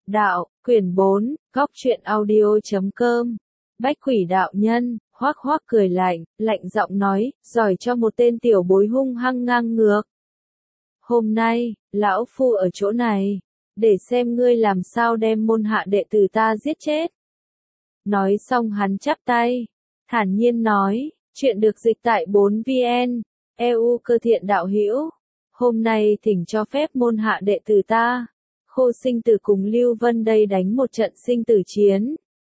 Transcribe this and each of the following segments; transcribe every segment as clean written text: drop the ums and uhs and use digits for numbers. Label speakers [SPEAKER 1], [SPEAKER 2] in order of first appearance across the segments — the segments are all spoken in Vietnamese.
[SPEAKER 1] Đạo, quyển 4, góc truyện audio.com. Bách quỷ đạo nhân, hoác hoác cười lạnh, lạnh giọng nói, giỏi cho một tên tiểu bối hung hăng ngang ngược. Hôm nay, lão phu ở chỗ này, để xem ngươi làm sao đem môn hạ đệ tử ta giết chết. Nói xong hắn chắp tay, thản nhiên nói, chuyện được dịch tại 4VN, EU Cơ Thiện đạo hữu. Hôm nay thỉnh cho phép môn hạ đệ tử ta, Khô Sinh Tử cùng Lưu Vân đây đánh một trận sinh tử chiến.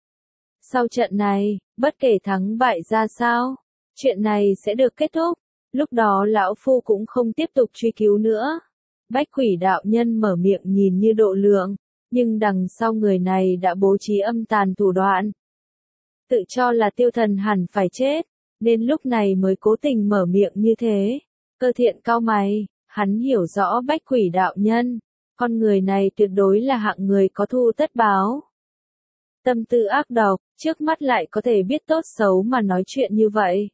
[SPEAKER 1] Sau trận này, bất kể thắng bại ra sao, chuyện này sẽ được kết thúc. Lúc đó lão phu cũng không tiếp tục truy cứu nữa. Bách quỷ đạo nhân mở miệng nhìn như độ lượng, nhưng đằng sau người này đã bố trí âm tàn thủ đoạn. Tự cho là Tiêu Thần hẳn phải chết, nên lúc này mới cố tình mở miệng như thế. Cơ Thiện cau mày, hắn hiểu rõ bách quỷ đạo nhân, con người này tuyệt đối là hạng người có thù tất báo. Tâm tư ác độc, trước mắt lại có thể biết tốt xấu mà nói chuyện như vậy.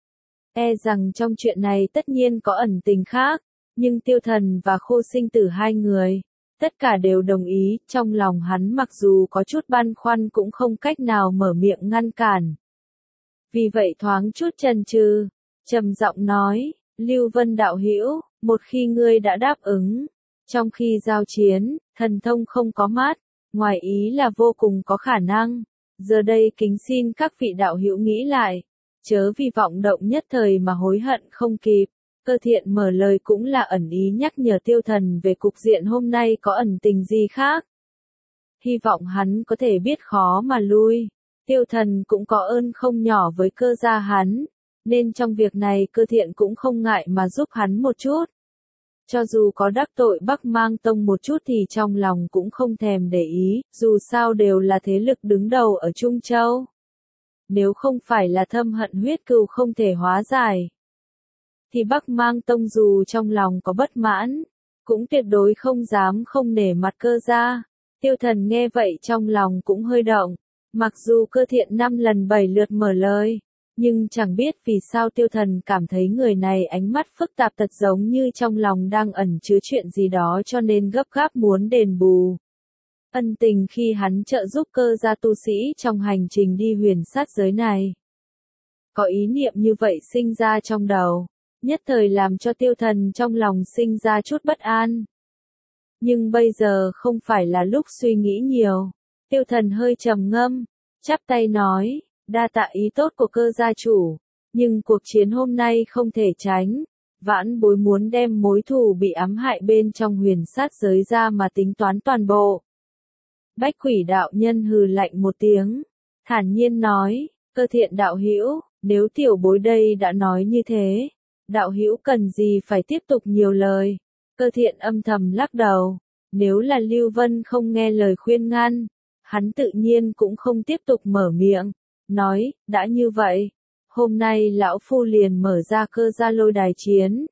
[SPEAKER 1] E rằng trong chuyện này tất nhiên có ẩn tình khác, nhưng Tiêu Thần và Khô Sinh Tử hai người, tất cả đều đồng ý, trong lòng hắn mặc dù có chút băn khoăn cũng không cách nào mở miệng ngăn cản. Vì vậy thoáng chút chần chừ, trầm giọng nói, Lưu Vân đạo hữu, một khi ngươi đã đáp ứng, trong khi giao chiến, thần thông không có mắt, ngoài ý là vô cùng có khả năng. Giờ đây kính xin các vị đạo hữu nghĩ lại, chớ vì vọng động nhất thời mà hối hận không kịp. Cơ Thiện mở lời cũng là ẩn ý nhắc nhở Tiêu Thần về cục diện hôm nay có ẩn tình gì khác. Hy vọng hắn có thể biết khó mà lui. Tiêu Thần cũng có ơn không nhỏ với cơ gia hắn, nên trong việc này Cơ Thiện cũng không ngại mà giúp hắn một chút. Cho dù có đắc tội Bắc Mang Tông một chút thì trong lòng cũng không thèm để ý, dù sao đều là thế lực đứng đầu ở Trung Châu. Nếu không phải là thâm hận huyết cừu không thể hóa giải, thì Bắc Mang Tông dù trong lòng có bất mãn, cũng tuyệt đối không dám không nể mặt cơ gia. Tiêu Thần nghe vậy trong lòng cũng hơi động, mặc dù Cơ Thiện 5 lần 7 lượt mở lời, nhưng chẳng biết vì sao Tiêu Thần cảm thấy người này ánh mắt phức tạp thật giống như trong lòng đang ẩn chứa chuyện gì đó cho nên gấp gáp muốn đền bù ân tình khi hắn trợ giúp cơ gia tu sĩ trong hành trình đi huyền sát giới này. Có ý niệm như vậy sinh ra trong đầu, nhất thời làm cho Tiêu Thần trong lòng sinh ra chút bất an. Nhưng bây giờ không phải là lúc suy nghĩ nhiều. Tiêu Thần hơi trầm ngâm, chắp tay nói, đa tạ ý tốt của cơ gia chủ, nhưng cuộc chiến hôm nay không thể tránh. Vãn bối muốn đem mối thù bị ám hại bên trong huyền sát giới ra mà tính toán toàn bộ. Bách quỷ đạo nhân hừ lạnh một tiếng, thản nhiên nói, Cơ Thiện đạo hữu, nếu tiểu bối đây đã nói như thế, đạo hữu cần gì phải tiếp tục nhiều lời. Cơ Thiện âm thầm lắc đầu, nếu là Lưu Vân không nghe lời khuyên ngăn, hắn tự nhiên cũng không tiếp tục mở miệng, nói, đã như vậy, hôm nay lão phu liền mở ra cơ gia lôi đài chiến.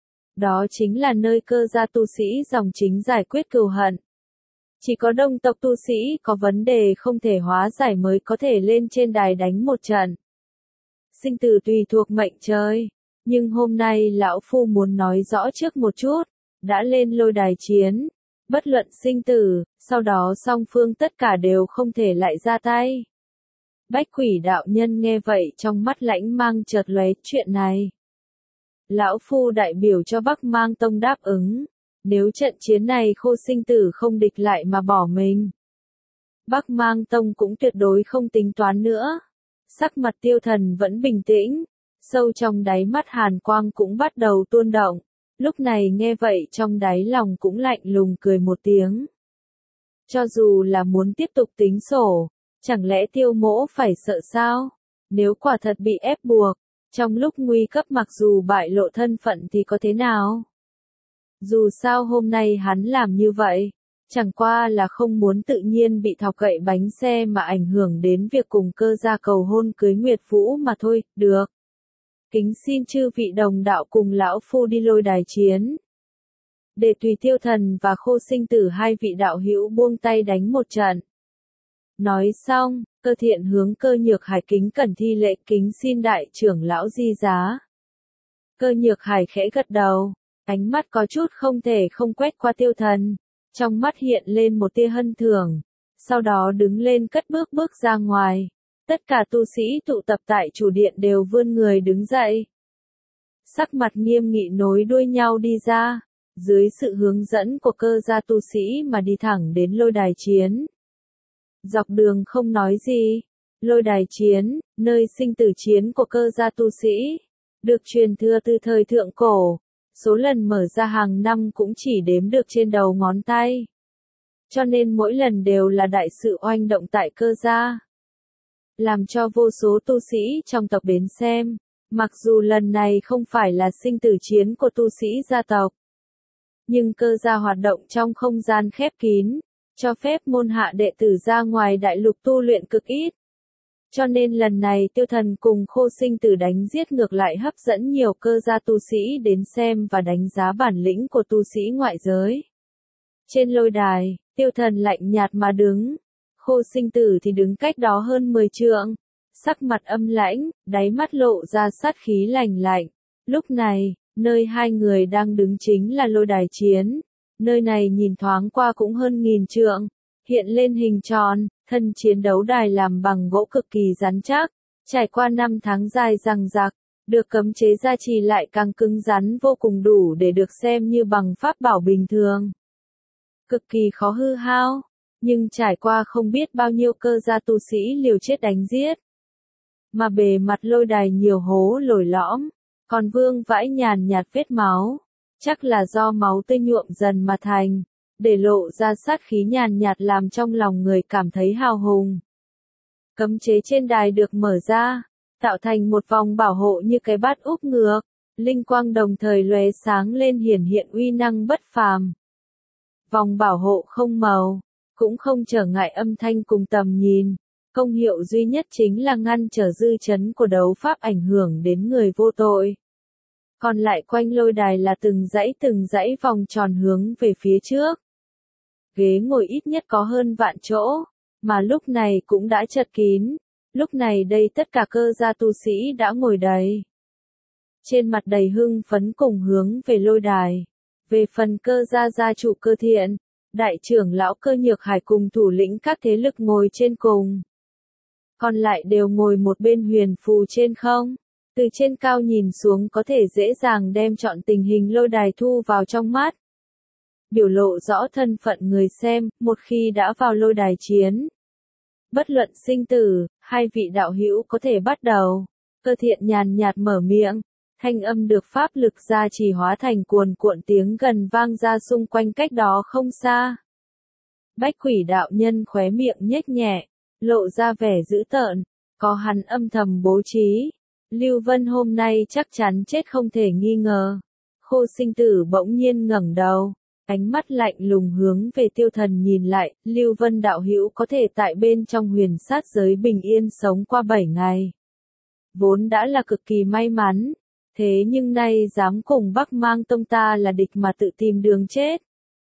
[SPEAKER 1] Đó chính là nơi cơ gia tu sĩ dòng chính giải quyết cừu hận. Chỉ có đông tộc tu sĩ có vấn đề không thể hóa giải mới có thể lên trên đài đánh một trận. Sinh tử tùy thuộc mệnh trời, nhưng hôm nay lão phu muốn nói rõ trước một chút, đã lên lôi đài chiến, bất luận sinh tử, sau đó song phương tất cả đều không thể lại ra tay. Bách quỷ đạo nhân nghe vậy trong mắt lãnh mang chợt lóe, chuyện này. Lão phu đại biểu cho Bắc Mang Tông đáp ứng, nếu trận chiến này Khô Sinh Tử không địch lại mà bỏ mình, Bắc Mang Tông cũng tuyệt đối không tính toán nữa. Sắc mặt Tiêu Thần vẫn bình tĩnh, sâu trong đáy mắt hàn quang cũng bắt đầu tuôn động, lúc này nghe vậy trong đáy lòng cũng lạnh lùng cười một tiếng. Cho dù là muốn tiếp tục tính sổ, chẳng lẽ Tiêu mỗ phải sợ sao? Nếu quả thật bị ép buộc, trong lúc nguy cấp mặc dù bại lộ thân phận thì có thế nào? Dù sao hôm nay hắn làm như vậy, chẳng qua là không muốn tự nhiên bị thọc gậy bánh xe mà ảnh hưởng đến việc cùng cơ gia cầu hôn cưới Nguyệt Vũ mà thôi, được. Kính xin chư vị đồng đạo cùng lão phu đi lôi đài chiến. Để tùy Tiêu Thần và Khô Sinh Tử hai vị đạo hữu buông tay đánh một trận. Nói xong, Cơ Thiện hướng Cơ Nhược Hải kính cẩn thi lễ kính xin đại trưởng lão di giá. Cơ Nhược Hải khẽ gật đầu, ánh mắt có chút không thể không quét qua Tiêu Thần. Trong mắt hiện lên một tia hân thường, sau đó đứng lên cất bước bước ra ngoài. Tất cả tu sĩ tụ tập tại chủ điện đều vươn người đứng dậy. Sắc mặt nghiêm nghị nối đuôi nhau đi ra, dưới sự hướng dẫn của cơ gia tu sĩ mà đi thẳng đến lôi đài chiến. Dọc đường không nói gì, lôi đài chiến, nơi sinh tử chiến của cơ gia tu sĩ, được truyền thừa từ thời thượng cổ, số lần mở ra hàng năm cũng chỉ đếm được trên đầu ngón tay. Cho nên mỗi lần đều là đại sự oanh động tại cơ gia, làm cho vô số tu sĩ trong tộc đến xem. Mặc dù lần này không phải là sinh tử chiến của tu sĩ gia tộc, nhưng cơ gia hoạt động trong không gian khép kín, cho phép môn hạ đệ tử ra ngoài đại lục tu luyện cực ít. Cho nên lần này Tiêu Thần cùng Khô Sinh Tử đánh giết ngược lại hấp dẫn nhiều cơ gia tu sĩ đến xem và đánh giá bản lĩnh của tu sĩ ngoại giới. Trên lôi đài, Tiêu Thần lạnh nhạt mà đứng, Khô Sinh Tử thì đứng cách đó hơn 10 trượng, sắc mặt âm lãnh, đáy mắt lộ ra sát khí lạnh lạnh. Lúc này, nơi hai người đang đứng chính là lôi đài chiến. Nơi này nhìn thoáng qua cũng hơn 1000 trượng, hiện lên hình tròn, thân chiến đấu đài làm bằng gỗ cực kỳ rắn chắc, trải qua 5 tháng dài dằng dặc, được cấm chế gia trì lại càng cứng rắn vô cùng, đủ để được xem như bằng pháp bảo bình thường. Cực kỳ khó hư hao, nhưng trải qua không biết bao nhiêu cơ gia tu sĩ liều chết đánh giết. Mà bề mặt lôi đài nhiều hố lồi lõm, còn vương vãi nhàn nhạt vết máu, chắc là do máu tươi nhuộm dần mà thành, để lộ ra sát khí nhàn nhạt làm trong lòng người cảm thấy hào hùng. Cấm chế trên đài được mở ra, tạo thành một vòng bảo hộ như cái bát úp ngược, linh quang đồng thời lóe sáng lên hiển hiện uy năng bất phàm. Vòng bảo hộ không màu, cũng không trở ngại âm thanh cùng tầm nhìn, công hiệu duy nhất chính là ngăn trở dư chấn của đấu pháp ảnh hưởng đến người vô tội. Còn lại quanh lôi đài là từng dãy vòng tròn hướng về phía trước. Ghế ngồi ít nhất có hơn vạn chỗ, mà lúc này cũng đã chật kín. Lúc này đây tất cả cơ gia tu sĩ đã ngồi đầy. Trên mặt đầy hưng phấn cùng hướng về lôi đài. Về phần cơ gia gia chủ Cơ Thiện, đại trưởng lão Cơ Nhược Hải cùng thủ lĩnh các thế lực ngồi trên cùng. Còn lại đều ngồi một bên huyền phù trên không. Từ trên cao nhìn xuống có thể dễ dàng đem trọn tình hình lôi đài thu vào trong mắt. Biểu lộ rõ thân phận người xem, một khi đã vào lôi đài chiến. Bất luận sinh tử, hai vị đạo hữu có thể bắt đầu. Cơ Thiện nhàn nhạt mở miệng, thanh âm được pháp lực gia trì hóa thành cuồn cuộn tiếng gần vang ra xung quanh cách đó không xa. Bách Quỷ đạo nhân khóe miệng nhếch nhẹ, lộ ra vẻ dữ tợn, có hắn âm thầm bố trí. Lưu Vân hôm nay chắc chắn chết không thể nghi ngờ. Khô Sinh Tử bỗng nhiên ngẩng đầu, ánh mắt lạnh lùng hướng về Tiêu Thần nhìn lại. Lưu Vân đạo hữu có thể tại bên trong huyền sát giới bình yên sống qua 7 ngày. Vốn đã là cực kỳ may mắn, thế nhưng nay dám cùng Bắc Mang Tông ta là địch mà tự tìm đường chết.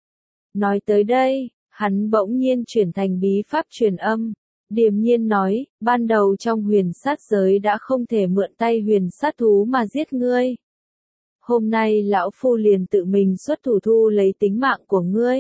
[SPEAKER 1] Nói tới đây, hắn bỗng nhiên chuyển thành bí pháp truyền âm. Điềm nhiên nói, ban đầu trong huyền sát giới đã không thể mượn tay huyền sát thú mà giết ngươi. Hôm nay lão phu liền tự mình xuất thủ thu lấy tính mạng của ngươi.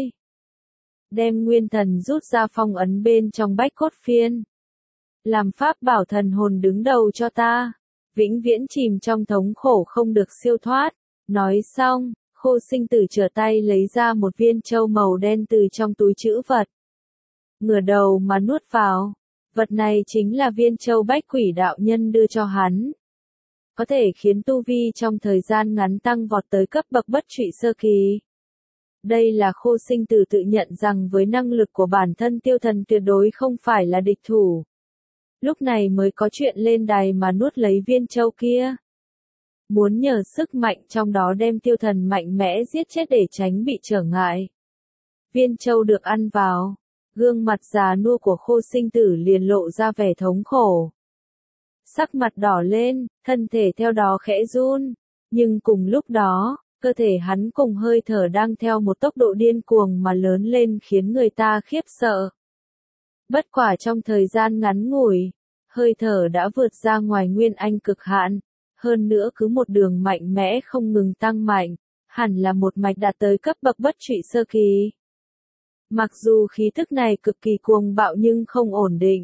[SPEAKER 1] Đem nguyên thần rút ra phong ấn bên trong bách cốt phiên. Làm pháp bảo thần hồn đứng đầu cho ta. Vĩnh viễn chìm trong thống khổ không được siêu thoát. Nói xong, Khô Sinh Tử trở tay lấy ra một viên châu màu đen từ trong túi trữ vật. Ngửa đầu mà nuốt vào. Vật này chính là viên châu Bách Quỷ đạo nhân đưa cho hắn. Có thể khiến tu vi trong thời gian ngắn tăng vọt tới cấp bậc bất trụy sơ kỳ. Đây là Khô Sinh Tử tự nhận rằng với năng lực của bản thân Tiêu Thần tuyệt đối không phải là địch thủ. Lúc này mới có chuyện lên đài mà nuốt lấy viên châu kia. Muốn nhờ sức mạnh trong đó đem Tiêu Thần mạnh mẽ giết chết để tránh bị trở ngại. Viên châu được ăn vào. Gương mặt già nua của Khô Sinh Tử liền lộ ra vẻ thống khổ. Sắc mặt đỏ lên, thân thể theo đó khẽ run. Nhưng cùng lúc đó, cơ thể hắn cùng hơi thở đang theo một tốc độ điên cuồng mà lớn lên khiến người ta khiếp sợ. Bất quả trong thời gian ngắn ngủi, hơi thở đã vượt ra ngoài nguyên anh cực hạn. Hơn nữa cứ một đường mạnh mẽ không ngừng tăng mạnh, hẳn là một mạch đạt tới cấp bậc bất trụy sơ kỳ. Mặc dù khí tức này cực kỳ cuồng bạo nhưng không ổn định.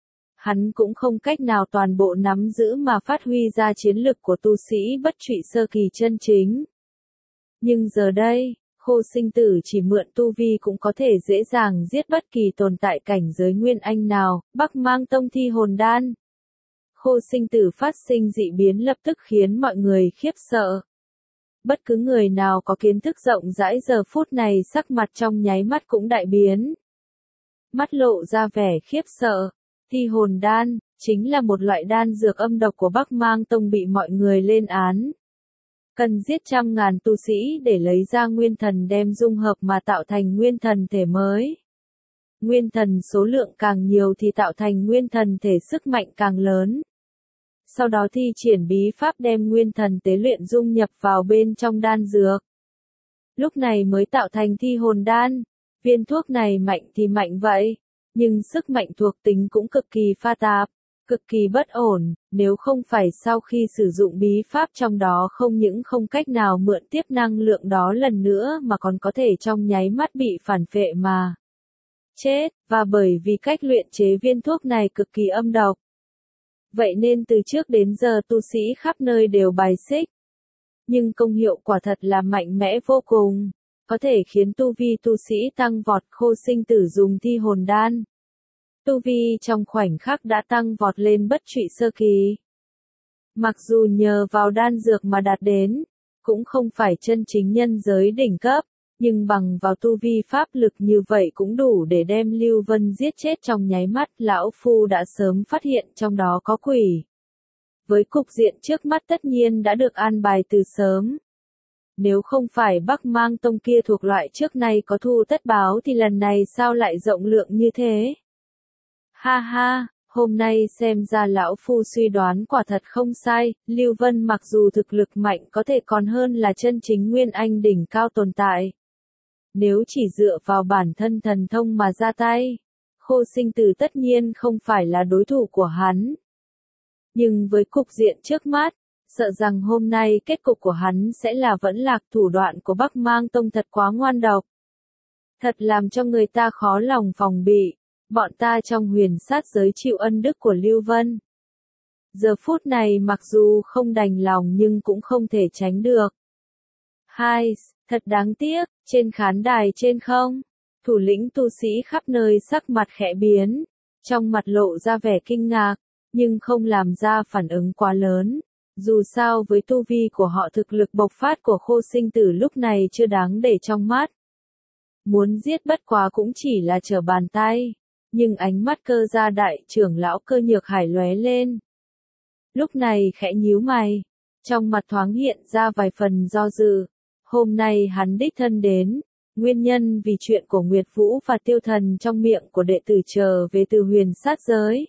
[SPEAKER 1] Hắn cũng không cách nào toàn bộ nắm giữ mà phát huy ra chiến lực của tu sĩ bất trụy sơ kỳ chân chính. Nhưng giờ đây, Khô Sinh Tử chỉ mượn tu vi cũng có thể dễ dàng giết bất kỳ tồn tại cảnh giới Nguyên Anh nào, Bắc Mang Tông thi hồn đan. Khô Sinh Tử phát sinh dị biến lập tức khiến mọi người khiếp sợ. Bất cứ người nào có kiến thức rộng rãi giờ phút này sắc mặt trong nháy mắt cũng đại biến. Mắt lộ ra vẻ khiếp sợ. Thi hồn đan, chính là một loại đan dược âm độc của Bắc Mang Tông bị mọi người lên án. Cần giết trăm ngàn tu sĩ để lấy ra nguyên thần đem dung hợp mà tạo thành nguyên thần thể mới. Nguyên thần số lượng càng nhiều thì tạo thành nguyên thần thể sức mạnh càng lớn. Sau đó thi triển bí pháp đem nguyên thần tế luyện dung nhập vào bên trong đan dược. Lúc này mới tạo thành thi hồn đan. Viên thuốc này mạnh thì mạnh vậy, nhưng sức mạnh thuộc tính cũng cực kỳ pha tạp, cực kỳ bất ổn, nếu không phải sau khi sử dụng bí pháp trong đó không những không cách nào mượn tiếp năng lượng đó lần nữa mà còn có thể trong nháy mắt bị phản phệ mà chết, và bởi vì cách luyện chế viên thuốc này cực kỳ âm độc. Vậy nên từ trước đến giờ tu sĩ khắp nơi đều bài xích. Nhưng công hiệu quả thật là mạnh mẽ vô cùng, có thể khiến tu vi tu sĩ tăng vọt. Khô Sinh Tử dùng thi hồn đan. Tu vi trong khoảnh khắc đã tăng vọt lên bất trụy sơ kỳ. Mặc dù nhờ vào đan dược mà đạt đến, cũng không phải chân chính nhân giới đỉnh cấp, nhưng bằng vào tu vi pháp lực như vậy cũng đủ để đem Lưu Vân giết chết trong nháy mắt. Lão Phu đã sớm phát hiện trong đó có quỷ. Với cục diện trước mắt tất nhiên đã được an bài từ sớm. Nếu không phải Bắc Mang Tông kia thuộc loại trước nay có thu tất báo thì lần này sao lại rộng lượng như thế? Ha ha, hôm nay xem ra lão Phu suy đoán quả thật không sai, Lưu Vân mặc dù thực lực mạnh có thể còn hơn là chân chính Nguyên Anh đỉnh cao tồn tại. Nếu chỉ dựa vào bản thân thần thông mà ra tay, Khô Sinh Tử tất nhiên không phải là đối thủ của hắn. Nhưng với cục diện trước mắt, sợ rằng hôm nay kết cục của hắn sẽ là vẫn lạc. Thủ đoạn của Bắc Mang Tông thật quá ngoan độc. Thật làm cho người ta khó lòng phòng bị. Bọn ta trong huyền sát giới chịu ân đức của Lưu Vân. Giờ phút này mặc dù không đành lòng nhưng cũng không thể tránh được. Hai, thật đáng tiếc, trên khán đài trên không, thủ lĩnh tu sĩ khắp nơi sắc mặt khẽ biến, trong mặt lộ ra vẻ kinh ngạc, nhưng không làm ra phản ứng quá lớn. Dù sao với tu vi của họ thực lực bộc phát của Khô Sinh Tử lúc này chưa đáng để trong mắt. Muốn giết bất quá cũng chỉ là trở bàn tay. Nhưng ánh mắt Cơ Gia đại trưởng lão Cơ Nhược Hải lóe lên. Lúc này khẽ nhíu mày, trong mặt thoáng hiện ra vài phần do dự. Hôm nay hắn đích thân đến, nguyên nhân vì chuyện của Nguyệt Vũ và Tiêu Thần trong miệng của đệ tử trở về từ huyền sát giới.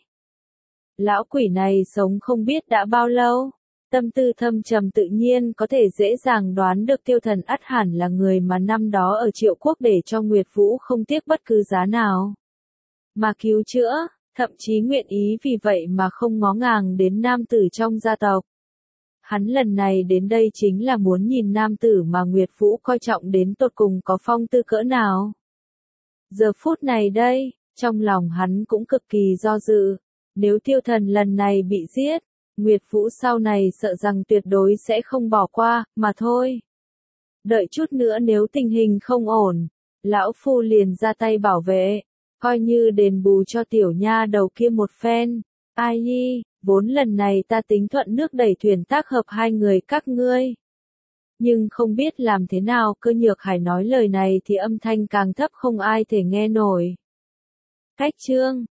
[SPEAKER 1] Lão quỷ này sống không biết đã bao lâu, tâm tư thâm trầm tự nhiên có thể dễ dàng đoán được Tiêu Thần ắt hẳn là người mà năm đó ở Triệu Quốc để cho Nguyệt Vũ không tiếc bất cứ giá nào mà cứu chữa, thậm chí nguyện ý vì vậy mà không ngó ngàng đến nam tử trong gia tộc. Hắn lần này đến đây chính là muốn nhìn nam tử mà Nguyệt Vũ coi trọng đến tột cùng có phong tư cỡ nào. Giờ phút này đây, trong lòng hắn cũng cực kỳ do dự. Nếu Tiêu Thần lần này bị giết, Nguyệt Vũ sau này sợ rằng tuyệt đối sẽ không bỏ qua, mà thôi. Đợi chút nữa nếu tình hình không ổn, lão Phu liền ra tay bảo vệ, coi như đền bù cho tiểu nha đầu kia một phen. Ai nhi, vốn lần này ta tính thuận nước đẩy thuyền tác hợp hai người các ngươi. Nhưng không biết làm thế nào Cơ Nhược Hải nói lời này thì âm thanh càng thấp không ai thể nghe nổi. Cách chương